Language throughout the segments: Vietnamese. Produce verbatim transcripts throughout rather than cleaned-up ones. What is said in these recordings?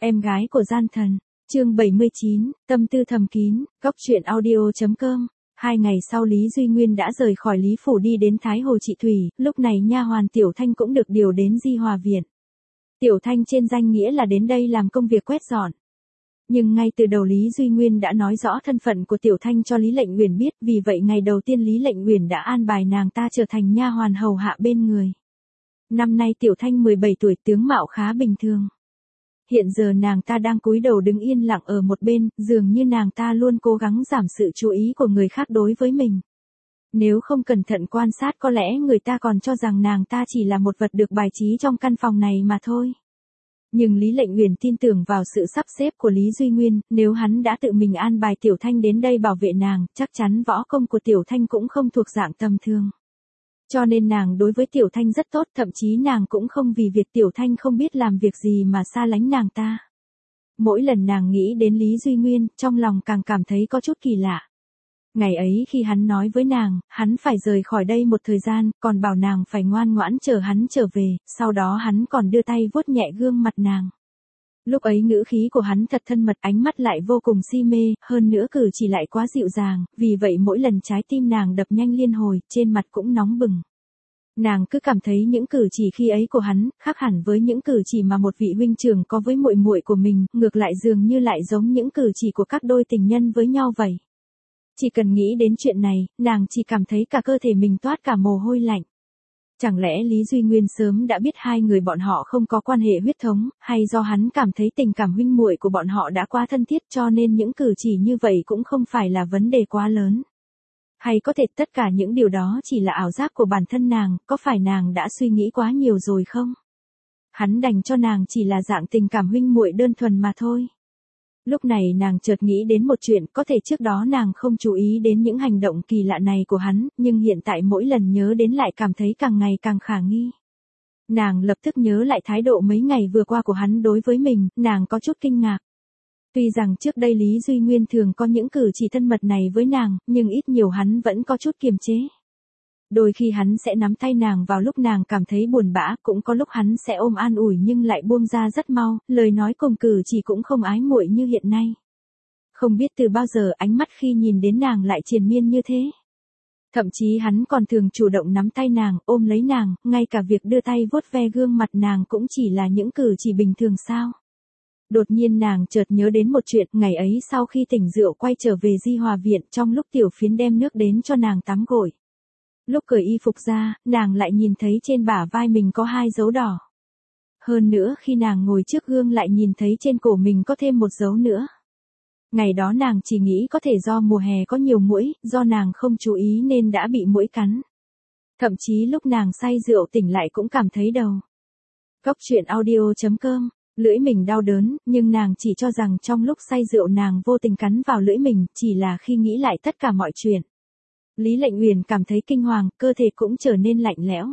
Em gái của gian thần, chương bảy mươi chín, tâm tư thầm kín, góc truyện audio.com. Hai ngày sau Lý Duy Nguyên đã rời khỏi Lý Phủ đi đến Thái Hồ Trị Thủy, lúc này nha hoàn Tiểu Thanh cũng được điều đến Di Hòa Viện. Tiểu Thanh trên danh nghĩa là đến đây làm công việc quét dọn. Nhưng ngay từ đầu Lý Duy Nguyên đã nói rõ thân phận của Tiểu Thanh cho Lý Lệnh Uyển biết, vì vậy ngày đầu tiên Lý Lệnh Uyển đã an bài nàng ta trở thành nha hoàn hầu hạ bên người. Năm nay Tiểu Thanh mười bảy tuổi, tướng mạo khá bình thường. Hiện giờ nàng ta đang cúi đầu đứng yên lặng ở một bên, dường như nàng ta luôn cố gắng giảm sự chú ý của người khác đối với mình. Nếu không cẩn thận quan sát có lẽ người ta còn cho rằng nàng ta chỉ là một vật được bài trí trong căn phòng này mà thôi. Nhưng Lý Lệnh Uyển tin tưởng vào sự sắp xếp của Lý Duy Nguyên, nếu hắn đã tự mình an bài Tiểu Thanh đến đây bảo vệ nàng, chắc chắn võ công của Tiểu Thanh cũng không thuộc dạng tầm thường. Cho nên nàng đối với Tiểu Thanh rất tốt, thậm chí nàng cũng không vì việc Tiểu Thanh không biết làm việc gì mà xa lánh nàng ta. Mỗi lần nàng nghĩ đến Lý Duy Nguyên, trong lòng càng cảm thấy có chút kỳ lạ. Ngày ấy khi hắn nói với nàng, hắn phải rời khỏi đây một thời gian, còn bảo nàng phải ngoan ngoãn chờ hắn trở về, sau đó hắn còn đưa tay vuốt nhẹ gương mặt nàng. Lúc ấy ngữ khí của hắn thật thân mật, ánh mắt lại vô cùng si mê, hơn nữa cử chỉ lại quá dịu dàng, vì vậy mỗi lần trái tim nàng đập nhanh liên hồi, trên mặt cũng nóng bừng. Nàng cứ cảm thấy những cử chỉ khi ấy của hắn, khác hẳn với những cử chỉ mà một vị huynh trưởng có với muội muội của mình, ngược lại dường như lại giống những cử chỉ của các đôi tình nhân với nhau vậy. Chỉ cần nghĩ đến chuyện này, nàng chỉ cảm thấy cả cơ thể mình toát cả mồ hôi lạnh. Chẳng lẽ Lý Duy Nguyên sớm đã biết hai người bọn họ không có quan hệ huyết thống, hay do hắn cảm thấy tình cảm huynh muội của bọn họ đã quá thân thiết cho nên những cử chỉ như vậy cũng không phải là vấn đề quá lớn. Hay có thể tất cả những điều đó chỉ là ảo giác của bản thân nàng, có phải nàng đã suy nghĩ quá nhiều rồi không? Hắn đành cho nàng chỉ là dạng tình cảm huynh muội đơn thuần mà thôi. Lúc này nàng chợt nghĩ đến một chuyện, có thể trước đó nàng không chú ý đến những hành động kỳ lạ này của hắn, nhưng hiện tại mỗi lần nhớ đến lại cảm thấy càng ngày càng khả nghi. Nàng lập tức nhớ lại thái độ mấy ngày vừa qua của hắn đối với mình, nàng có chút kinh ngạc. Tuy rằng trước đây Lý Duy Nguyên thường có những cử chỉ thân mật này với nàng, nhưng ít nhiều hắn vẫn có chút kiềm chế. Đôi khi hắn sẽ nắm tay nàng vào lúc nàng cảm thấy buồn bã, cũng có lúc hắn sẽ ôm an ủi nhưng lại buông ra rất mau, lời nói cùng cử chỉ cũng không ái muội như hiện nay. Không biết từ bao giờ ánh mắt khi nhìn đến nàng lại triền miên như thế. Thậm chí hắn còn thường chủ động nắm tay nàng, ôm lấy nàng, ngay cả việc đưa tay vuốt ve gương mặt nàng cũng chỉ là những cử chỉ bình thường sao. Đột nhiên nàng chợt nhớ đến một chuyện, ngày ấy sau khi tỉnh rượu quay trở về Di Hòa Viện, trong lúc Tiểu Phiến đem nước đến cho nàng tắm gội. Lúc cởi y phục ra, nàng lại nhìn thấy trên bả vai mình có hai dấu đỏ. Hơn nữa khi nàng ngồi trước gương lại nhìn thấy trên cổ mình có thêm một dấu nữa. Ngày đó nàng chỉ nghĩ có thể do mùa hè có nhiều muỗi, do nàng không chú ý nên đã bị muỗi cắn. Thậm chí lúc nàng say rượu tỉnh lại cũng cảm thấy đầu. Góc truyện audio.com. Lưỡi mình đau đớn, nhưng nàng chỉ cho rằng trong lúc say rượu nàng vô tình cắn vào lưỡi mình, chỉ là khi nghĩ lại tất cả mọi chuyện. Lý Lệnh Uyển cảm thấy kinh hoàng, cơ thể cũng trở nên lạnh lẽo.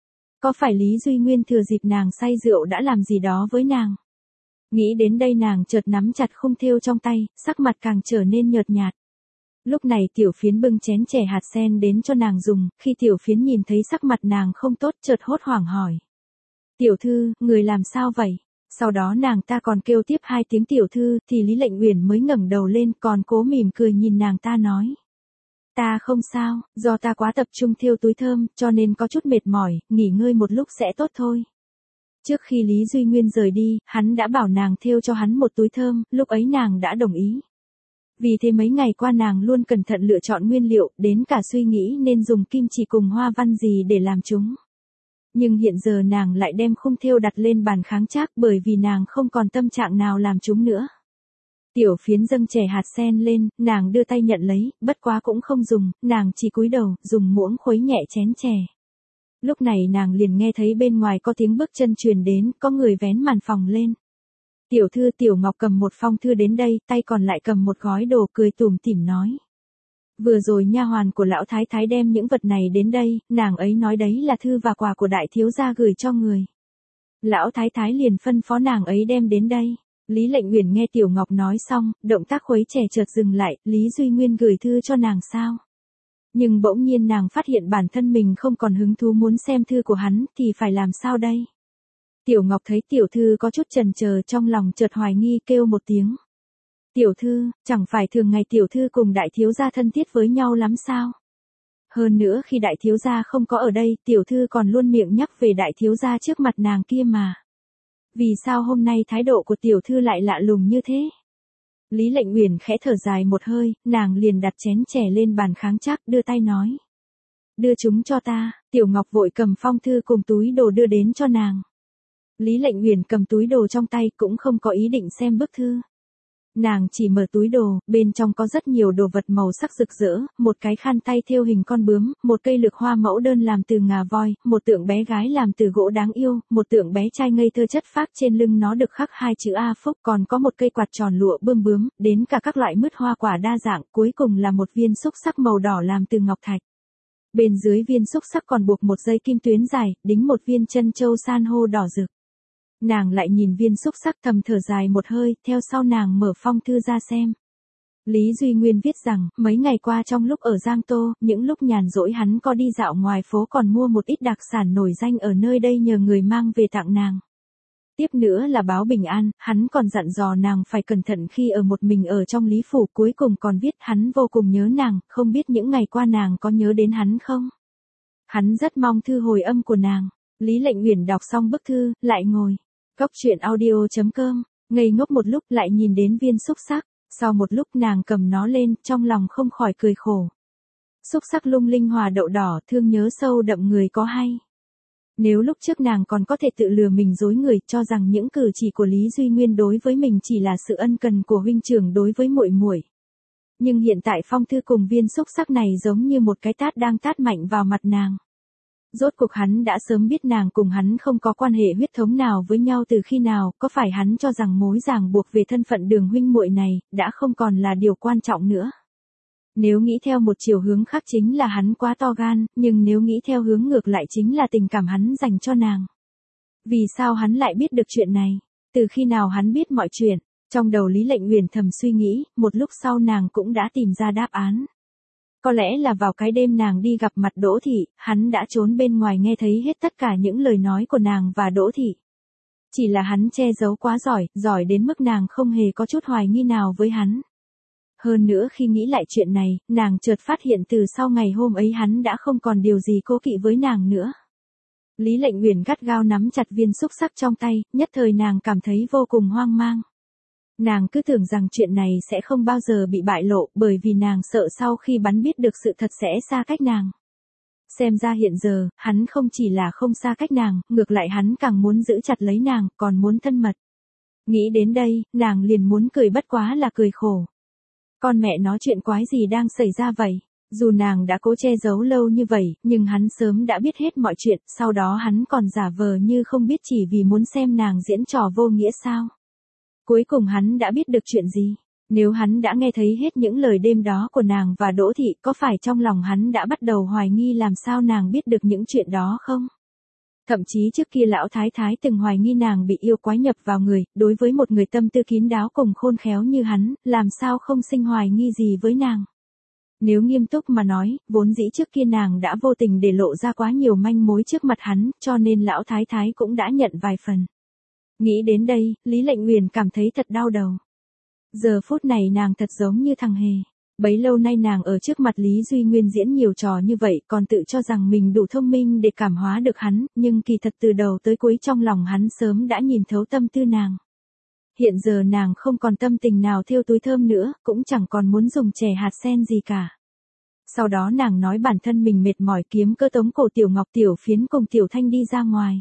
Có phải Lý Duy Nguyên thừa dịp nàng say rượu đã làm gì đó với nàng? Nghĩ đến đây nàng chợt nắm chặt khung thêu trong tay, sắc mặt càng trở nên nhợt nhạt. Lúc này Tiểu Phiến bưng chén chè hạt sen đến cho nàng dùng, khi Tiểu Phiến nhìn thấy sắc mặt nàng không tốt chợt hốt hoảng hỏi. Tiểu thư, người làm sao vậy? Sau đó nàng ta còn kêu tiếp hai tiếng tiểu thư, thì Lý Lệnh Uyển mới ngẩng đầu lên còn cố mỉm cười nhìn nàng ta nói. Ta không sao, do ta quá tập trung thêu túi thơm, cho nên có chút mệt mỏi, nghỉ ngơi một lúc sẽ tốt thôi. Trước khi Lý Duy Nguyên rời đi, hắn đã bảo nàng thêu cho hắn một túi thơm, lúc ấy nàng đã đồng ý. Vì thế mấy ngày qua nàng luôn cẩn thận lựa chọn nguyên liệu, đến cả suy nghĩ nên dùng kim chỉ cùng hoa văn gì để làm chúng. Nhưng hiện giờ nàng lại đem khung thêu đặt lên bàn kháng trác bởi vì nàng không còn tâm trạng nào làm chúng nữa. Tiểu Phiến dâng chè hạt sen lên, nàng đưa tay nhận lấy, bất quá cũng không dùng, nàng chỉ cúi đầu, dùng muỗng khuấy nhẹ chén chè. Lúc này nàng liền nghe thấy bên ngoài có tiếng bước chân truyền đến, có người vén màn phòng lên. Tiểu thư Tiểu Ngọc cầm một phong thư đến đây, tay còn lại cầm một gói đồ, cười tủm tỉm nói. Vừa rồi nha hoàn của lão thái thái đem những vật này đến đây, nàng ấy nói đấy là thư và quà của đại thiếu gia gửi cho người. Lão thái thái liền phân phó nàng ấy đem đến đây. Lý Lệnh Uyển nghe Tiểu Ngọc nói xong, động tác khuấy chè chợt dừng lại, Lý Duy Nguyên gửi thư cho nàng sao? Nhưng bỗng nhiên nàng phát hiện bản thân mình không còn hứng thú muốn xem thư của hắn, thì phải làm sao đây? Tiểu Ngọc thấy tiểu thư có chút chần chờ trong lòng chợt hoài nghi kêu một tiếng. Tiểu thư, chẳng phải thường ngày tiểu thư cùng đại thiếu gia thân thiết với nhau lắm sao? Hơn nữa khi đại thiếu gia không có ở đây, tiểu thư còn luôn miệng nhắc về đại thiếu gia trước mặt nàng kia mà. Vì sao hôm nay thái độ của tiểu thư lại lạ lùng như thế? Lý Lệnh Uyển khẽ thở dài một hơi, nàng liền đặt chén chè lên bàn kháng trác, đưa tay nói. Đưa chúng cho ta. Tiểu Ngọc vội cầm phong thư cùng túi đồ đưa đến cho nàng. Lý Lệnh Uyển cầm túi đồ trong tay cũng không có ý định xem bức thư. Nàng chỉ mở túi đồ, bên trong có rất nhiều đồ vật màu sắc rực rỡ, một cái khăn tay thêu hình con bướm, một cây lược hoa mẫu đơn làm từ ngà voi, một tượng bé gái làm từ gỗ đáng yêu, một tượng bé trai ngây thơ chất phác trên lưng nó được khắc hai chữ A Phúc, còn có một cây quạt tròn lụa bươm bướm, đến cả các loại mứt hoa quả đa dạng, cuối cùng là một viên xúc xắc màu đỏ làm từ ngọc thạch. Bên dưới viên xúc xắc còn buộc một dây kim tuyến dài, đính một viên chân châu san hô đỏ rực. Nàng lại nhìn viên xúc xắc thầm thở dài một hơi, theo sau nàng mở phong thư ra xem. Lý Duy Nguyên viết rằng, mấy ngày qua trong lúc ở Giang Tô, những lúc nhàn rỗi hắn có đi dạo ngoài phố còn mua một ít đặc sản nổi danh ở nơi đây nhờ người mang về tặng nàng. Tiếp nữa là báo bình an, hắn còn dặn dò nàng phải cẩn thận khi ở một mình ở trong Lý Phủ, cuối cùng còn viết hắn vô cùng nhớ nàng, không biết những ngày qua nàng có nhớ đến hắn không? Hắn rất mong thư hồi âm của nàng. Lý Lệnh Uyển đọc xong bức thư, lại ngồi. Cốc truyện audio chấm com, ngây ngốc một lúc lại nhìn đến viên xúc xắc, sau một lúc nàng cầm nó lên, trong lòng không khỏi cười khổ. Xúc xắc lung linh hòa đậu đỏ, thương nhớ sâu đậm người có hay. Nếu lúc trước nàng còn có thể tự lừa mình dối người, cho rằng những cử chỉ của Lý Duy Nguyên đối với mình chỉ là sự ân cần của huynh trưởng đối với muội muội. Nhưng hiện tại phong thư cùng viên xúc xắc này giống như một cái tát đang tát mạnh vào mặt nàng. Rốt cuộc hắn đã sớm biết nàng cùng hắn không có quan hệ huyết thống nào với nhau từ khi nào, có phải hắn cho rằng mối ràng buộc về thân phận Đường huynh muội này, đã không còn là điều quan trọng nữa. Nếu nghĩ theo một chiều hướng khác chính là hắn quá to gan, nhưng nếu nghĩ theo hướng ngược lại chính là tình cảm hắn dành cho nàng. Vì sao hắn lại biết được chuyện này? Từ khi nào hắn biết mọi chuyện? Trong đầu Lý Lệnh Uyển thầm suy nghĩ, một lúc sau nàng cũng đã tìm ra đáp án. Có lẽ là vào cái đêm nàng đi gặp mặt Đỗ Thị, hắn đã trốn bên ngoài nghe thấy hết tất cả những lời nói của nàng và Đỗ Thị. Chỉ là hắn che giấu quá giỏi, giỏi đến mức nàng không hề có chút hoài nghi nào với hắn. Hơn nữa khi nghĩ lại chuyện này, nàng chợt phát hiện từ sau ngày hôm ấy hắn đã không còn điều gì cố kỵ với nàng nữa. Lý Lệnh Uyển gắt gao nắm chặt viên xúc xắc trong tay, nhất thời nàng cảm thấy vô cùng hoang mang. Nàng cứ tưởng rằng chuyện này sẽ không bao giờ bị bại lộ, bởi vì nàng sợ sau khi bắn biết được sự thật sẽ xa cách nàng. Xem ra hiện giờ, hắn không chỉ là không xa cách nàng, ngược lại hắn càng muốn giữ chặt lấy nàng, còn muốn thân mật. Nghĩ đến đây, nàng liền muốn cười bất quá là cười khổ. Con mẹ nó chuyện quái gì đang xảy ra vậy? Dù nàng đã cố che giấu lâu như vậy, nhưng hắn sớm đã biết hết mọi chuyện, sau đó hắn còn giả vờ như không biết chỉ vì muốn xem nàng diễn trò vô nghĩa sao? Cuối cùng hắn đã biết được chuyện gì? Nếu hắn đã nghe thấy hết những lời đêm đó của nàng và Đỗ Thị, có phải trong lòng hắn đã bắt đầu hoài nghi làm sao nàng biết được những chuyện đó không? Thậm chí trước kia lão thái thái từng hoài nghi nàng bị yêu quái nhập vào người, đối với một người tâm tư kín đáo cùng khôn khéo như hắn, làm sao không sinh hoài nghi gì với nàng? Nếu nghiêm túc mà nói, vốn dĩ trước kia nàng đã vô tình để lộ ra quá nhiều manh mối trước mặt hắn, cho nên lão thái thái cũng đã nhận vài phần. Nghĩ đến đây, Lý Lệnh Uyển cảm thấy thật đau đầu. Giờ phút này nàng thật giống như thằng hề. Bấy lâu nay nàng ở trước mặt Lý Duy Nguyên diễn nhiều trò như vậy, còn tự cho rằng mình đủ thông minh để cảm hóa được hắn, nhưng kỳ thật từ đầu tới cuối trong lòng hắn sớm đã nhìn thấu tâm tư nàng. Hiện giờ nàng không còn tâm tình nào thêu túi thơm nữa, cũng chẳng còn muốn dùng chè hạt sen gì cả. Sau đó nàng nói bản thân mình mệt mỏi kiếm cơ tống cổ Tiểu Ngọc Tiểu Phiến cùng Tiểu Thanh đi ra ngoài.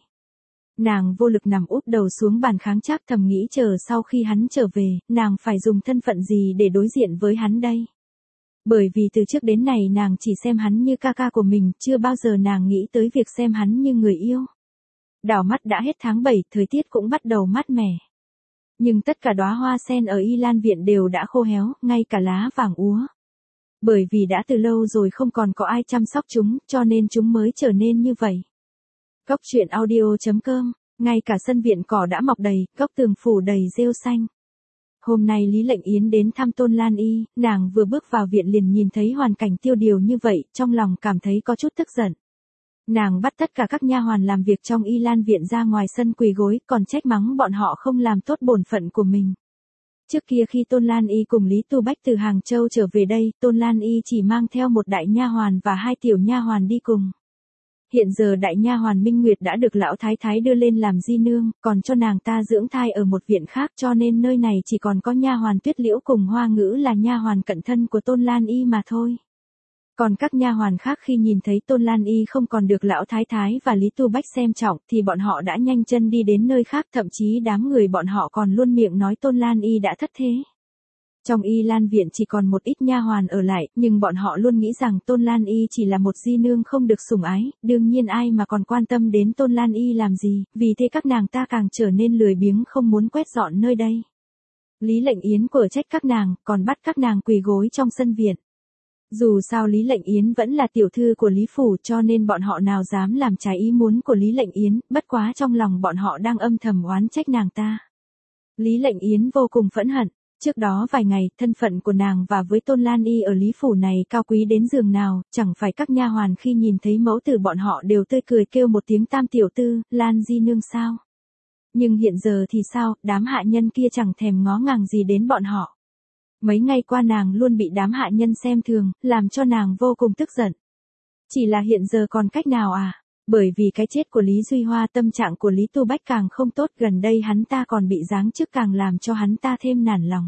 Nàng vô lực nằm úp đầu xuống bàn kháng trác thầm nghĩ chờ sau khi hắn trở về, nàng phải dùng thân phận gì để đối diện với hắn đây. Bởi vì từ trước đến nay nàng chỉ xem hắn như ca ca của mình, chưa bao giờ nàng nghĩ tới việc xem hắn như người yêu. Đảo mắt đã hết tháng bảy, thời tiết cũng bắt đầu mát mẻ. Nhưng tất cả đóa hoa sen ở Y Lan Viện đều đã khô héo, ngay cả lá vàng úa. Bởi vì đã từ lâu rồi không còn có ai chăm sóc chúng, cho nên chúng mới trở nên như vậy. Cốc truyện audio chấm com, ngay cả sân viện cỏ đã mọc đầy, góc tường phủ đầy rêu xanh. Hôm nay Lý Lệnh Yến đến thăm Tôn Lan Y, nàng vừa bước vào viện liền nhìn thấy hoàn cảnh tiêu điều như vậy, trong lòng cảm thấy có chút tức giận. Nàng bắt tất cả các nha hoàn làm việc trong Y Lan viện ra ngoài sân quỳ gối, còn trách mắng bọn họ không làm tốt bổn phận của mình. Trước kia khi Tôn Lan Y cùng Lý Tu Bách từ Hàng Châu trở về đây, Tôn Lan Y chỉ mang theo một đại nha hoàn và hai tiểu nha hoàn đi cùng. Hiện giờ đại nha hoàn Minh Nguyệt đã được lão thái thái đưa lên làm di nương, còn cho nàng ta dưỡng thai ở một viện khác, cho nên nơi này chỉ còn có nha hoàn Tuyết Liễu cùng Hoa Ngữ là nha hoàn cận thân của Tôn Lan Y mà thôi. Còn các nha hoàn khác khi nhìn thấy Tôn Lan Y không còn được lão thái thái và Lý Tu Bách xem trọng thì bọn họ đã nhanh chân đi đến nơi khác, thậm chí đám người bọn họ còn luôn miệng nói Tôn Lan Y đã thất thế. Trong Y Lan viện chỉ còn một ít nha hoàn ở lại, nhưng bọn họ luôn nghĩ rằng Tôn Lan Y chỉ là một di nương không được sủng ái, đương nhiên ai mà còn quan tâm đến Tôn Lan Y làm gì, vì thế các nàng ta càng trở nên lười biếng không muốn quét dọn nơi đây. Lý Lệnh Yến quở trách các nàng, còn bắt các nàng quỳ gối trong sân viện. Dù sao Lý Lệnh Yến vẫn là tiểu thư của Lý Phủ cho nên bọn họ nào dám làm trái ý muốn của Lý Lệnh Yến, bất quá trong lòng bọn họ đang âm thầm oán trách nàng ta. Lý Lệnh Yến vô cùng phẫn hận. Trước đó vài ngày, thân phận của nàng và với Tôn Lan Y ở Lý Phủ này cao quý đến giường nào, chẳng phải các nha hoàn khi nhìn thấy mẫu tử bọn họ đều tươi cười kêu một tiếng tam tiểu tư, Lan di nương sao. Nhưng hiện giờ thì sao, đám hạ nhân kia chẳng thèm ngó ngàng gì đến bọn họ. Mấy ngày qua nàng luôn bị đám hạ nhân xem thường, làm cho nàng vô cùng tức giận. Chỉ là hiện giờ còn cách nào à? Bởi vì cái chết của Lý Duy Hoa tâm trạng của Lý Tu Bách càng không tốt, gần đây hắn ta còn bị giáng chức càng làm cho hắn ta thêm nản lòng.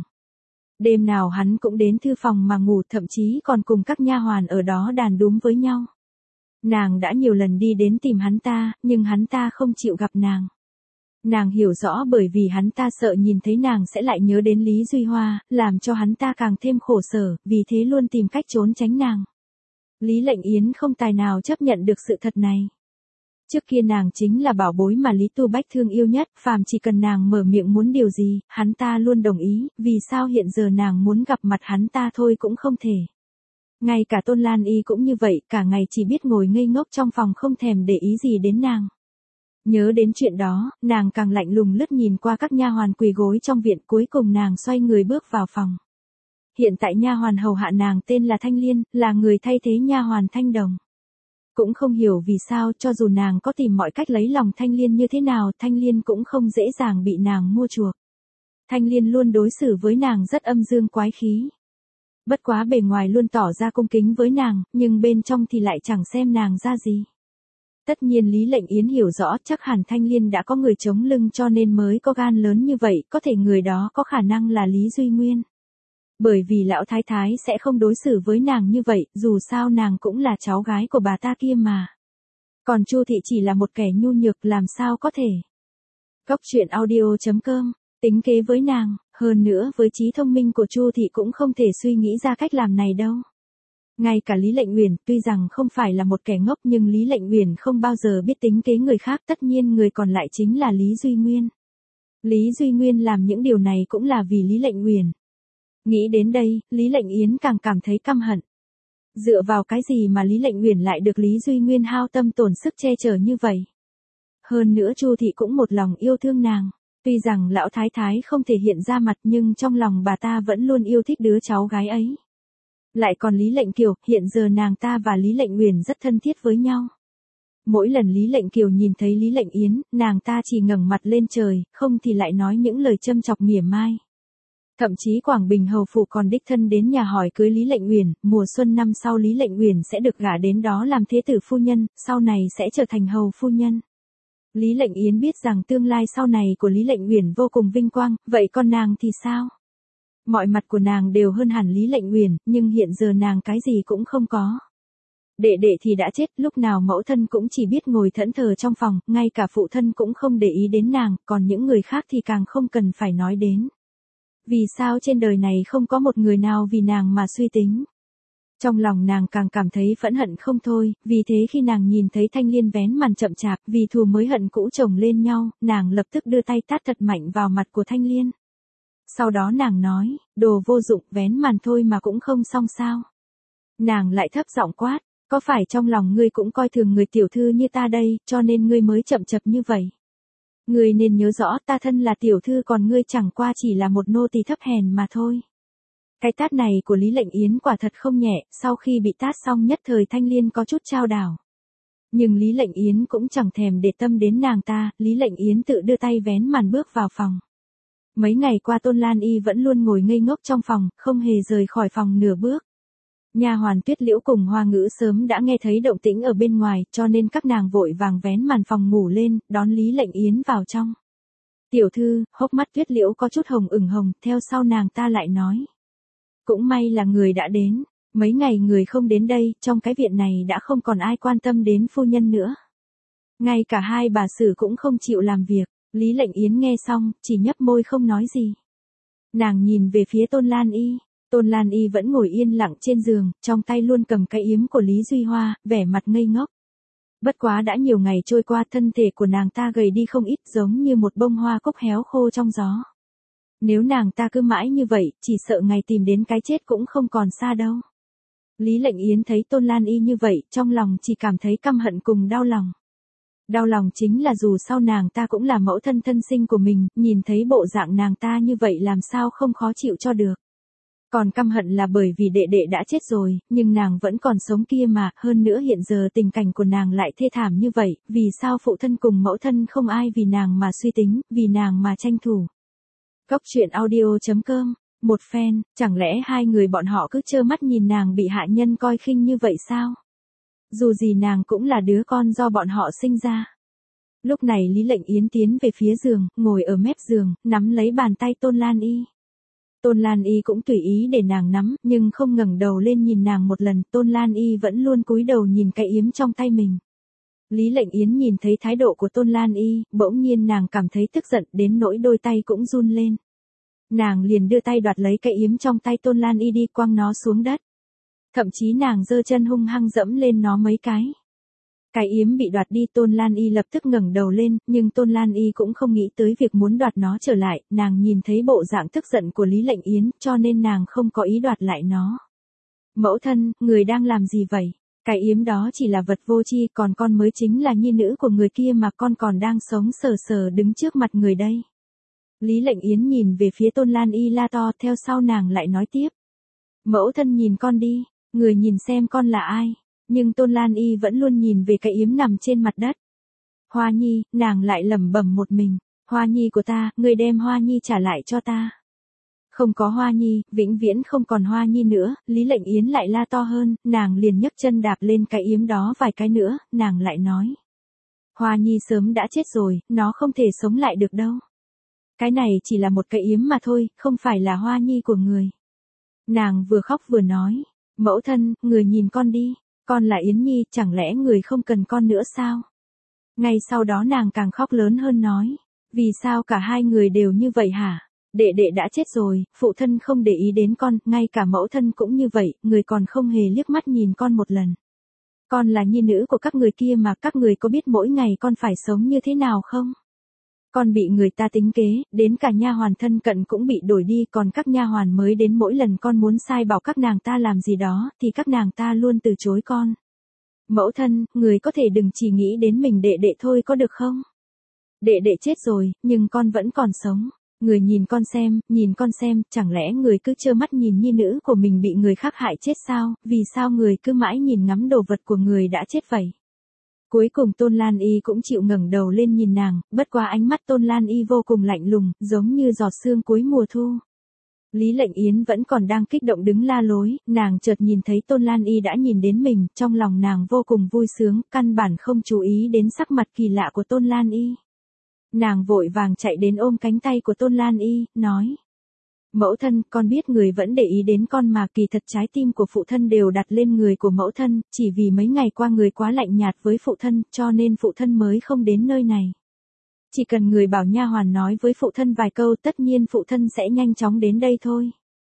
Đêm nào hắn cũng đến thư phòng mà ngủ, thậm chí còn cùng các nha hoàn ở đó đàn đúm với nhau. Nàng đã nhiều lần đi đến tìm hắn ta, nhưng hắn ta không chịu gặp nàng. Nàng hiểu rõ bởi vì hắn ta sợ nhìn thấy nàng sẽ lại nhớ đến Lý Duy Hoa, làm cho hắn ta càng thêm khổ sở, vì thế luôn tìm cách trốn tránh nàng. Lý Lệnh Yến không tài nào chấp nhận được sự thật này. Trước kia nàng chính là bảo bối mà Lý Tu Bách thương yêu nhất, phàm chỉ cần nàng mở miệng muốn điều gì, hắn ta luôn đồng ý, vì sao hiện giờ nàng muốn gặp mặt hắn ta thôi cũng không thể. Ngay cả Tôn Lan Y cũng như vậy, cả ngày chỉ biết ngồi ngây ngốc trong phòng không thèm để ý gì đến nàng. Nhớ đến chuyện đó, nàng càng lạnh lùng lướt nhìn qua các nha hoàn quỳ gối trong viện, cuối cùng nàng xoay người bước vào phòng. Hiện tại nha hoàn hầu hạ nàng tên là Thanh Liên, là người thay thế nha hoàn Thanh Đồng. Cũng không hiểu vì sao cho dù nàng có tìm mọi cách lấy lòng Thanh Liên như thế nào, Thanh Liên cũng không dễ dàng bị nàng mua chuộc. Thanh Liên luôn đối xử với nàng rất âm dương quái khí. Bất quá bề ngoài luôn tỏ ra cung kính với nàng, nhưng bên trong thì lại chẳng xem nàng ra gì. Tất nhiên Lý Lệnh Yến hiểu rõ chắc hẳn Thanh Liên đã có người chống lưng cho nên mới có gan lớn như vậy, có thể người đó có khả năng là Lý Duy Nguyên. Bởi vì lão thái thái sẽ không đối xử với nàng như vậy, dù sao nàng cũng là cháu gái của bà ta kia mà. Còn Chu thị chỉ là một kẻ nhu nhược, làm sao có thể. Góc truyện audio chấm com, tính kế với nàng, hơn nữa với trí thông minh của Chu thị cũng không thể suy nghĩ ra cách làm này đâu. Ngay cả Lý Lệnh Uyển, tuy rằng không phải là một kẻ ngốc nhưng Lý Lệnh Uyển không bao giờ biết tính kế người khác, tất nhiên người còn lại chính là Lý Duy Nguyên. Lý Duy Nguyên làm những điều này cũng là vì Lý Lệnh Uyển. Nghĩ đến đây, Lý Lệnh Yến càng cảm thấy căm hận. Dựa vào cái gì mà Lý Lệnh Uyển lại được Lý Duy Nguyên hao tâm tổn sức che chở như vậy? Hơn nữa Chu thị cũng một lòng yêu thương nàng. Tuy rằng lão thái thái không thể hiện ra mặt nhưng trong lòng bà ta vẫn luôn yêu thích đứa cháu gái ấy. Lại còn Lý Lệnh Kiều, hiện giờ nàng ta và Lý Lệnh Uyển rất thân thiết với nhau. Mỗi lần Lý Lệnh Kiều nhìn thấy Lý Lệnh Yến, nàng ta chỉ ngẩng mặt lên trời, không thì lại nói những lời châm chọc mỉa mai. Thậm chí Quảng Bình hầu phủ còn đích thân đến nhà hỏi cưới Lý Lệnh Uyển, mùa xuân năm sau Lý Lệnh Uyển sẽ được gả đến đó làm thế tử phu nhân, sau này sẽ trở thành hầu phu nhân. Lý Lệnh Yến biết rằng tương lai sau này của Lý Lệnh Uyển vô cùng vinh quang, vậy còn nàng thì sao? Mọi mặt của nàng đều hơn hẳn Lý Lệnh Uyển, nhưng hiện giờ nàng cái gì cũng không có. Đệ đệ thì đã chết, lúc nào mẫu thân cũng chỉ biết ngồi thẫn thờ trong phòng, ngay cả phụ thân cũng không để ý đến nàng, còn những người khác thì càng không cần phải nói đến. Vì sao trên đời này không có một người nào vì nàng mà suy tính? Trong lòng nàng càng cảm thấy phẫn hận không thôi, vì thế khi nàng nhìn thấy Thanh Liên vén màn chậm chạp, vì thù mới hận cũ chồng lên nhau, nàng lập tức đưa tay tát thật mạnh vào mặt của Thanh Liên. Sau đó nàng nói, đồ vô dụng, vén màn thôi mà cũng không xong sao. Nàng lại thấp giọng quát, có phải trong lòng ngươi cũng coi thường người tiểu thư như ta đây, cho nên ngươi mới chậm chập như vậy. Ngươi nên nhớ rõ ta thân là tiểu thư còn ngươi chẳng qua chỉ là một nô tỳ thấp hèn mà thôi. Cái tát này của Lý Lệnh Yến quả thật không nhẹ, sau khi bị tát xong nhất thời Thanh Liên có chút chao đảo. Nhưng Lý Lệnh Yến cũng chẳng thèm để tâm đến nàng ta, Lý Lệnh Yến tự đưa tay vén màn bước vào phòng. Mấy ngày qua Tôn Lan Y vẫn luôn ngồi ngây ngốc trong phòng, không hề rời khỏi phòng nửa bước. Nha hoàn Tuyết Liễu cùng Hoa Ngữ sớm đã nghe thấy động tĩnh ở bên ngoài, cho nên các nàng vội vàng vén màn phòng ngủ lên, đón Lý Lệnh Yến vào trong. Tiểu thư, hốc mắt Tuyết Liễu có chút hồng ửng hồng, theo sau nàng ta lại nói. Cũng may là người đã đến, mấy ngày người không đến đây, trong cái viện này đã không còn ai quan tâm đến phu nhân nữa. Ngay cả hai bà sử cũng không chịu làm việc, Lý Lệnh Yến nghe xong, chỉ nhấp môi không nói gì. Nàng nhìn về phía Tôn Lan Y. Tôn Lan Y vẫn ngồi yên lặng trên giường, trong tay luôn cầm cái yếm của Lý Duy Hoa, vẻ mặt ngây ngốc. Bất quá đã nhiều ngày trôi qua, thân thể của nàng ta gầy đi không ít, giống như một bông hoa cúc héo khô trong gió. Nếu nàng ta cứ mãi như vậy, chỉ sợ ngày tìm đến cái chết cũng không còn xa đâu. Lý Lệnh Yến thấy Tôn Lan Y như vậy, trong lòng chỉ cảm thấy căm hận cùng đau lòng. Đau lòng chính là dù sau nàng ta cũng là mẫu thân thân sinh của mình, nhìn thấy bộ dạng nàng ta như vậy làm sao không khó chịu cho được. Còn căm hận là bởi vì đệ đệ đã chết rồi, nhưng nàng vẫn còn sống kia mà, hơn nữa hiện giờ tình cảnh của nàng lại thê thảm như vậy, vì sao phụ thân cùng mẫu thân không ai vì nàng mà suy tính, vì nàng mà tranh thủ. Góc truyện audio chấm com, một fan, chẳng lẽ hai người bọn họ cứ trơ mắt nhìn nàng bị hạ nhân coi khinh như vậy sao? Dù gì nàng cũng là đứa con do bọn họ sinh ra. Lúc này Lý Lệnh Yến tiến về phía giường, ngồi ở mép giường, nắm lấy bàn tay Tôn Lan Y. Tôn Lan Y cũng tùy ý để nàng nắm, nhưng không ngẩng đầu lên nhìn nàng một lần, Tôn Lan Y vẫn luôn cúi đầu nhìn cái yếm trong tay mình. Lý Lệnh Yến nhìn thấy thái độ của Tôn Lan Y, bỗng nhiên nàng cảm thấy tức giận đến nỗi đôi tay cũng run lên. Nàng liền đưa tay đoạt lấy cái yếm trong tay Tôn Lan Y đi quăng nó xuống đất. Thậm chí nàng giơ chân hung hăng dẫm lên nó mấy cái. Cái yếm bị đoạt đi, Tôn Lan Y lập tức ngẩng đầu lên, nhưng Tôn Lan Y cũng không nghĩ tới việc muốn đoạt nó trở lại, nàng nhìn thấy bộ dạng tức giận của Lý Lệnh Yến, cho nên nàng không có ý đoạt lại nó. Mẫu thân, người đang làm gì vậy? Cái yếm đó chỉ là vật vô tri, còn con mới chính là nhi nữ của người kia mà con còn đang sống sờ sờ đứng trước mặt người đây. Lý Lệnh Yến nhìn về phía Tôn Lan Y la to, theo sau nàng lại nói tiếp. Mẫu thân nhìn con đi, người nhìn xem con là ai. Nhưng Tôn Lan Y vẫn luôn nhìn về cái yếm nằm trên mặt đất. Hoa Nhi, nàng lại lẩm bẩm một mình. Hoa Nhi của ta, người đem Hoa Nhi trả lại cho ta. Không có Hoa Nhi, vĩnh viễn không còn Hoa Nhi nữa, Lý Lệnh Yến lại la to hơn, nàng liền nhấc chân đạp lên cái yếm đó vài cái nữa, nàng lại nói. Hoa Nhi sớm đã chết rồi, nó không thể sống lại được đâu. Cái này chỉ là một cái yếm mà thôi, không phải là Hoa Nhi của người. Nàng vừa khóc vừa nói, mẫu thân, người nhìn con đi. Con là Yến Nhi, chẳng lẽ người không cần con nữa sao? Ngay sau đó nàng càng khóc lớn hơn nói. Vì sao cả hai người đều như vậy hả? Đệ đệ đã chết rồi, phụ thân không để ý đến con, ngay cả mẫu thân cũng như vậy, người còn không hề liếc mắt nhìn con một lần. Con là nhi nữ của các người kia mà các người có biết mỗi ngày con phải sống như thế nào không? Con bị người ta tính kế, đến cả nha hoàn thân cận cũng bị đổi đi, còn các nha hoàn mới đến mỗi lần con muốn sai bảo các nàng ta làm gì đó, thì các nàng ta luôn từ chối con. Mẫu thân, người có thể đừng chỉ nghĩ đến mình đệ đệ thôi có được không? Đệ đệ chết rồi, nhưng con vẫn còn sống. Người nhìn con xem, nhìn con xem, chẳng lẽ người cứ trơ mắt nhìn nhi nữ của mình bị người khác hại chết sao? Vì sao người cứ mãi nhìn ngắm đồ vật của người đã chết vậy? Cuối cùng Tôn Lan Y cũng chịu ngẩng đầu lên nhìn nàng, bất quá ánh mắt Tôn Lan Y vô cùng lạnh lùng, giống như giọt sương cuối mùa thu. Lý Lệnh Yến vẫn còn đang kích động đứng la lối, nàng chợt nhìn thấy Tôn Lan Y đã nhìn đến mình, trong lòng nàng vô cùng vui sướng, căn bản không chú ý đến sắc mặt kỳ lạ của Tôn Lan Y. Nàng vội vàng chạy đến ôm cánh tay của Tôn Lan Y, nói. Mẫu thân, con biết người vẫn để ý đến con mà kỳ thật trái tim của phụ thân đều đặt lên người của mẫu thân, chỉ vì mấy ngày qua người quá lạnh nhạt với phụ thân, cho nên phụ thân mới không đến nơi này. Chỉ cần người bảo nha hoàn nói với phụ thân vài câu, tất nhiên phụ thân sẽ nhanh chóng đến đây thôi.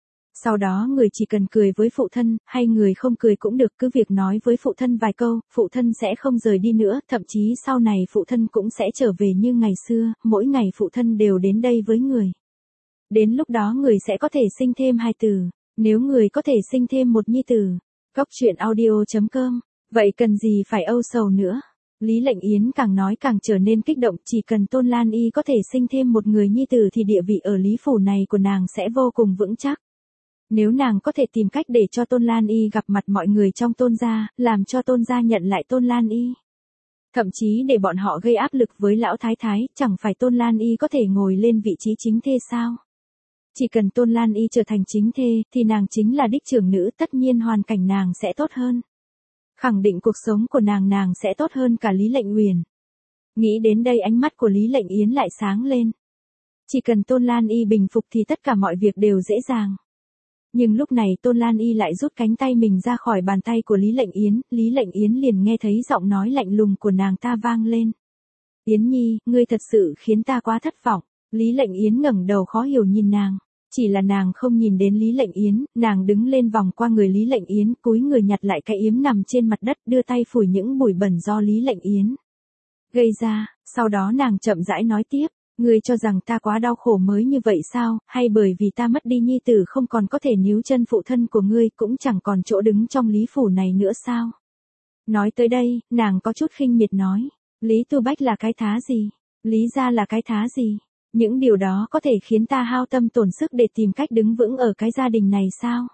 Sau đó người chỉ cần cười với phụ thân, hay người không cười cũng được, cứ việc nói với phụ thân vài câu, phụ thân sẽ không rời đi nữa, thậm chí sau này phụ thân cũng sẽ trở về như ngày xưa, mỗi ngày phụ thân đều đến đây với người. Đến lúc đó người sẽ có thể sinh thêm hai từ, nếu người có thể sinh thêm một nhi tử. Góc truyện audio chấm com, vậy cần gì phải âu sầu nữa. Lý Lệnh Yến càng nói càng trở nên kích động, chỉ cần Tôn Lan Y có thể sinh thêm một người nhi tử thì địa vị ở Lý Phủ này của nàng sẽ vô cùng vững chắc. Nếu nàng có thể tìm cách để cho Tôn Lan Y gặp mặt mọi người trong Tôn gia, làm cho Tôn gia nhận lại Tôn Lan Y. Thậm chí để bọn họ gây áp lực với lão thái thái, chẳng phải Tôn Lan Y có thể ngồi lên vị trí chính thê sao? Chỉ cần Tôn Lan Y trở thành chính thê, thì nàng chính là đích trưởng nữ, tất nhiên hoàn cảnh nàng sẽ tốt hơn. Khẳng định cuộc sống của nàng nàng sẽ tốt hơn cả Lý Lệnh Uyển. Nghĩ đến đây ánh mắt của Lý Lệnh Yến lại sáng lên. Chỉ cần Tôn Lan Y bình phục thì tất cả mọi việc đều dễ dàng. Nhưng lúc này Tôn Lan Y lại rút cánh tay mình ra khỏi bàn tay của Lý Lệnh Yến, Lý Lệnh Yến liền nghe thấy giọng nói lạnh lùng của nàng ta vang lên. Yến Nhi, ngươi thật sự khiến ta quá thất vọng. Lý Lệnh Yến ngẩng đầu khó hiểu nhìn nàng. Chỉ là nàng không nhìn đến Lý Lệnh Yến, nàng đứng lên vòng qua người Lý Lệnh Yến, cúi người nhặt lại cái yếm nằm trên mặt đất, đưa tay phủi những bụi bẩn do Lý Lệnh Yến gây ra, sau đó nàng chậm rãi nói tiếp, ngươi cho rằng ta quá đau khổ mới như vậy sao, hay bởi vì ta mất đi nhi tử không còn có thể níu chân phụ thân của ngươi, cũng chẳng còn chỗ đứng trong Lý phủ này nữa sao? Nói tới đây, nàng có chút khinh miệt nói, Lý Tu Bách là cái thá gì? Lý gia là cái thá gì? Những điều đó có thể khiến ta hao tâm tổn sức để tìm cách đứng vững ở cái gia đình này sao?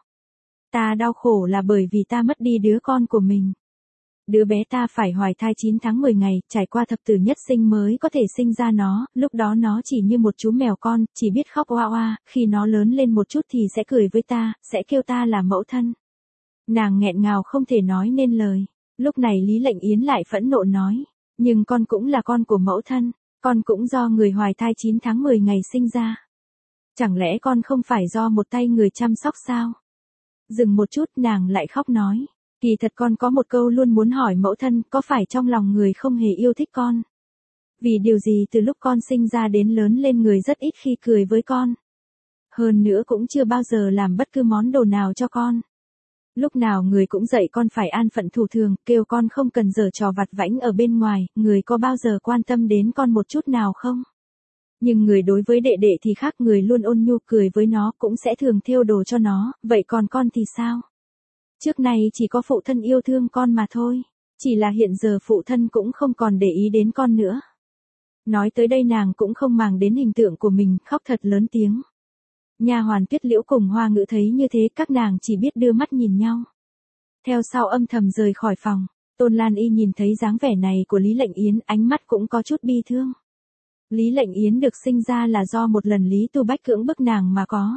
Ta đau khổ là bởi vì ta mất đi đứa con của mình. Đứa bé ta phải hoài thai chín tháng mười ngày, trải qua thập tử nhất sinh mới có thể sinh ra nó, lúc đó nó chỉ như một chú mèo con, chỉ biết khóc oa oa, khi nó lớn lên một chút thì sẽ cười với ta, sẽ kêu ta là mẫu thân. Nàng nghẹn ngào không thể nói nên lời. Lúc này Lý Lệnh Yến lại phẫn nộ nói, nhưng con cũng là con của mẫu thân, con cũng do người hoài thai chín tháng mười ngày sinh ra. Chẳng lẽ con không phải do một tay người chăm sóc sao? Dừng một chút nàng lại khóc nói. Kỳ thật con có một câu luôn muốn hỏi mẫu thân, có phải trong lòng người không hề yêu thích con? Vì điều gì từ lúc con sinh ra đến lớn lên người rất ít khi cười với con? Hơn nữa cũng chưa bao giờ làm bất cứ món đồ nào cho con. Lúc nào người cũng dạy con phải an phận thủ thường, kêu con không cần giở trò vặt vãnh ở bên ngoài, người có bao giờ quan tâm đến con một chút nào không? Nhưng người đối với đệ đệ thì khác, người luôn ôn nhu cười với nó, cũng sẽ thường thêu đồ cho nó, vậy còn con thì sao? Trước này chỉ có phụ thân yêu thương con mà thôi, chỉ là hiện giờ phụ thân cũng không còn để ý đến con nữa. Nói tới đây nàng cũng không màng đến hình tượng của mình, khóc thật lớn tiếng. Nha hoàn Tuyết Liễu cùng Hoa Ngữ thấy như thế, các nàng chỉ biết đưa mắt nhìn nhau. Theo sau âm thầm rời khỏi phòng, Tôn Lan Y nhìn thấy dáng vẻ này của Lý Lệnh Yến, ánh mắt cũng có chút bi thương. Lý Lệnh Yến được sinh ra là do một lần Lý Tu Bách cưỡng bức nàng mà có.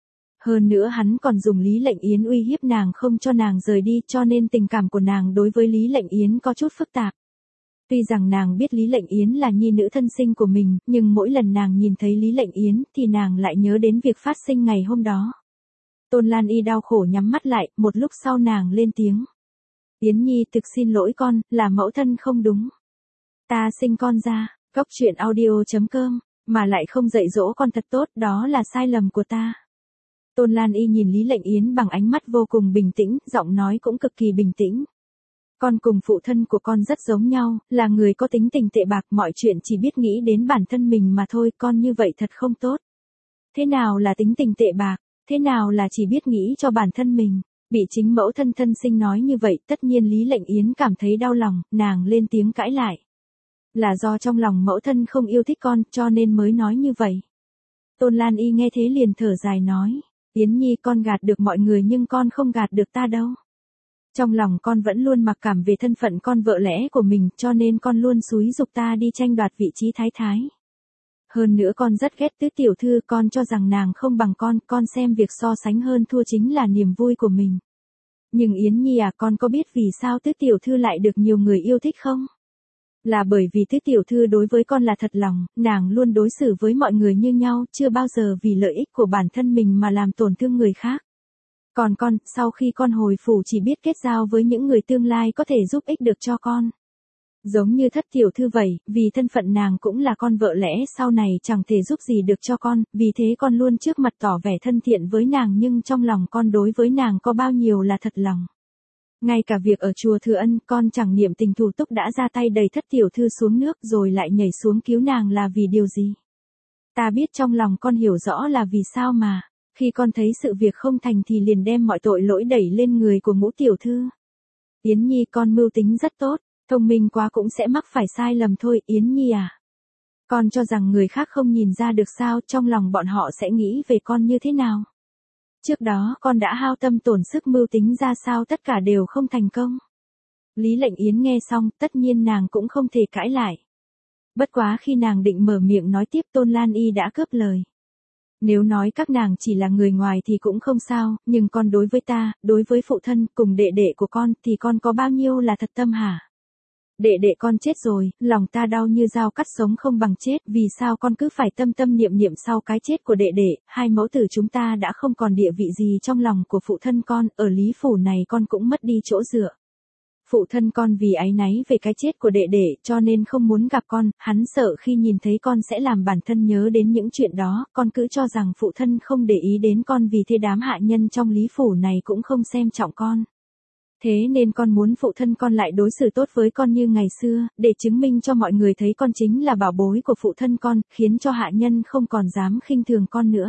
Hơn nữa hắn còn dùng Lý Lệnh Yến uy hiếp nàng không cho nàng rời đi, cho nên tình cảm của nàng đối với Lý Lệnh Yến có chút phức tạp. Tuy rằng nàng biết Lý Lệnh Yến là nhi nữ thân sinh của mình, nhưng mỗi lần nàng nhìn thấy Lý Lệnh Yến thì nàng lại nhớ đến việc phát sinh ngày hôm đó. Tôn Lan Y đau khổ nhắm mắt lại, một lúc sau nàng lên tiếng. Yến Nhi thực xin lỗi con, là mẫu thân không đúng. Ta sinh con ra, góc truyện audio chấm com, mà lại không dạy dỗ con thật tốt, đó là sai lầm của ta. Tôn Lan Y nhìn Lý Lệnh Yến bằng ánh mắt vô cùng bình tĩnh, giọng nói cũng cực kỳ bình tĩnh. Con cùng phụ thân của con rất giống nhau, là người có tính tình tệ bạc, mọi chuyện chỉ biết nghĩ đến bản thân mình mà thôi, con như vậy thật không tốt. Thế nào là tính tình tệ bạc, thế nào là chỉ biết nghĩ cho bản thân mình? Bị chính mẫu thân thân sinh nói như vậy, tất nhiên Lý Lệnh Yến cảm thấy đau lòng, nàng lên tiếng cãi lại. Là do trong lòng mẫu thân không yêu thích con, cho nên mới nói như vậy. Tôn Lan Y nghe thế liền thở dài nói. Yến Nhi, con gạt được mọi người nhưng con không gạt được ta đâu. Trong lòng con vẫn luôn mặc cảm về thân phận con vợ lẽ của mình, cho nên con luôn xúi giục ta đi tranh đoạt vị trí thái thái. Hơn nữa con rất ghét Tứ tiểu thư, con cho rằng nàng không bằng con, con xem việc so sánh hơn thua chính là niềm vui của mình. Nhưng Yến Nhi à, con có biết vì sao Tứ tiểu thư lại được nhiều người yêu thích không? Là bởi vì Tứ tiểu thư đối với con là thật lòng, nàng luôn đối xử với mọi người như nhau, chưa bao giờ vì lợi ích của bản thân mình mà làm tổn thương người khác. Còn con, sau khi con hồi phủ chỉ biết kết giao với những người tương lai có thể giúp ích được cho con. Giống như Thất tiểu thư vậy, vì thân phận nàng cũng là con vợ lẽ sau này chẳng thể giúp gì được cho con, vì thế con luôn trước mặt tỏ vẻ thân thiện với nàng nhưng trong lòng con đối với nàng có bao nhiêu là thật lòng. Ngay cả việc ở chùa Thừa Ân, con chẳng niệm tình thủ túc đã ra tay đẩy Thất tiểu thư xuống nước rồi lại nhảy xuống cứu nàng là vì điều gì? Ta biết trong lòng con hiểu rõ là vì sao mà, khi con thấy sự việc không thành thì liền đem mọi tội lỗi đẩy lên người của Ngũ tiểu thư. Yến Nhi, con mưu tính rất tốt, thông minh quá cũng sẽ mắc phải sai lầm thôi, Yến Nhi à. Con cho rằng người khác không nhìn ra được sao, trong lòng bọn họ sẽ nghĩ về con như thế nào? Trước đó con đã hao tâm tổn sức mưu tính ra sao tất cả đều không thành công. Lý Lệnh Yến nghe xong, tất nhiên nàng cũng không thể cãi lại. Bất quá khi nàng định mở miệng nói tiếp Tôn Lan Y đã cướp lời. Nếu nói các nàng chỉ là người ngoài thì cũng không sao, nhưng con đối với ta, đối với phụ thân, cùng đệ đệ của con, thì con có bao nhiêu là thật tâm hả? Đệ đệ con chết rồi, lòng ta đau như dao cắt sống không bằng chết, vì sao con cứ phải tâm tâm niệm niệm sau cái chết của đệ đệ, hai mẫu tử chúng ta đã không còn địa vị gì trong lòng của phụ thân con, ở Lý Phủ này con cũng mất đi chỗ dựa. Phụ thân con vì áy náy về cái chết của đệ đệ cho nên không muốn gặp con, hắn sợ khi nhìn thấy con sẽ làm bản thân nhớ đến những chuyện đó, con cứ cho rằng phụ thân không để ý đến con vì thế đám hạ nhân trong Lý Phủ này cũng không xem trọng con. Thế nên con muốn phụ thân con lại đối xử tốt với con như ngày xưa, để chứng minh cho mọi người thấy con chính là bảo bối của phụ thân con, khiến cho hạ nhân không còn dám khinh thường con nữa.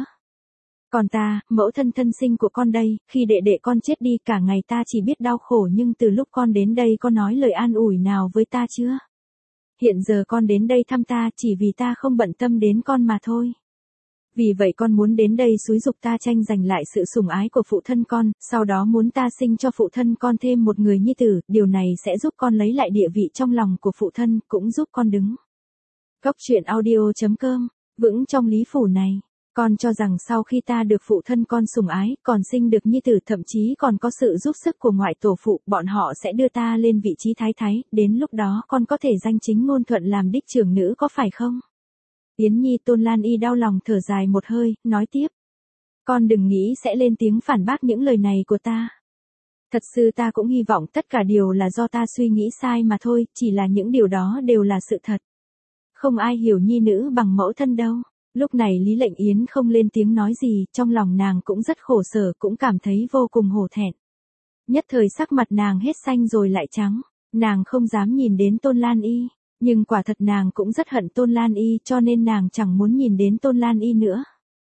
Còn ta, mẫu thân thân sinh của con đây, khi đệ đệ con chết đi cả ngày ta chỉ biết đau khổ nhưng từ lúc con đến đây con nói lời an ủi nào với ta chưa? Hiện giờ con đến đây thăm ta chỉ vì ta không bận tâm đến con mà thôi. Vì vậy con muốn đến đây xúi giục ta tranh giành lại sự sủng ái của phụ thân con, sau đó muốn ta sinh cho phụ thân con thêm một người nhi tử, điều này sẽ giúp con lấy lại địa vị trong lòng của phụ thân, cũng giúp con đứng. Góc truyện audio chấm com, vững trong Lý Phủ này. Con cho rằng sau khi ta được phụ thân con sủng ái, còn sinh được nhi tử thậm chí còn có sự giúp sức của ngoại tổ phụ, bọn họ sẽ đưa ta lên vị trí thái thái, đến lúc đó con có thể danh chính ngôn thuận làm đích trưởng nữ có phải không? Yến Nhi Tôn Lan Y đau lòng thở dài một hơi, nói tiếp. Con đừng nghĩ sẽ lên tiếng phản bác những lời này của ta. Thật sự ta cũng hy vọng tất cả điều là do ta suy nghĩ sai mà thôi, chỉ là những điều đó đều là sự thật. Không ai hiểu nhi nữ bằng mẫu thân đâu. Lúc này Lý Lệnh Yến không lên tiếng nói gì, trong lòng nàng cũng rất khổ sở, cũng cảm thấy vô cùng hổ thẹn. Nhất thời sắc mặt nàng hết xanh rồi lại trắng, nàng không dám nhìn đến Tôn Lan Y, nhưng quả thật nàng cũng rất hận Tôn Lan Y cho nên nàng chẳng muốn nhìn đến Tôn Lan Y nữa.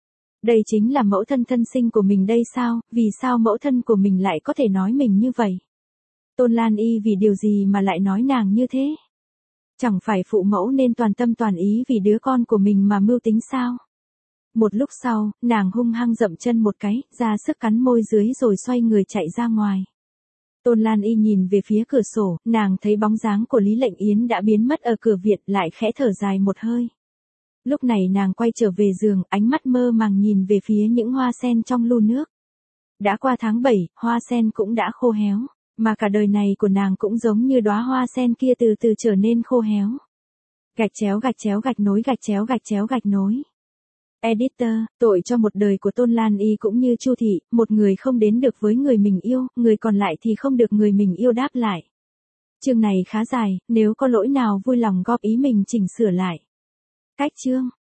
Đây chính là mẫu thân thân sinh của mình đây sao, vì sao mẫu thân của mình lại có thể nói mình như vậy? Tôn Lan Y vì điều gì mà lại nói nàng như thế? Chẳng phải phụ mẫu nên toàn tâm toàn ý vì đứa con của mình mà mưu tính sao? Một lúc sau, nàng hung hăng dậm chân một cái, ra sức cắn môi dưới rồi xoay người chạy ra ngoài. Tôn Lan Y nhìn về phía cửa sổ, nàng thấy bóng dáng của Lý Lệnh Yến đã biến mất ở cửa viện, lại khẽ thở dài một hơi. Lúc này nàng quay trở về giường, ánh mắt mơ màng nhìn về phía những hoa sen trong lu nước. Đã qua tháng bảy, hoa sen cũng đã khô héo. Mà cả đời này của nàng cũng giống như đóa hoa sen kia từ từ trở nên khô héo. Gạch chéo gạch chéo gạch nối gạch chéo gạch chéo gạch nối. Editor, tội cho một đời của Tôn Lan Y cũng như Chu Thị, một người không đến được với người mình yêu, người còn lại thì không được người mình yêu đáp lại. Chương này khá dài, nếu có lỗi nào vui lòng góp ý mình chỉnh sửa lại. Cách chương.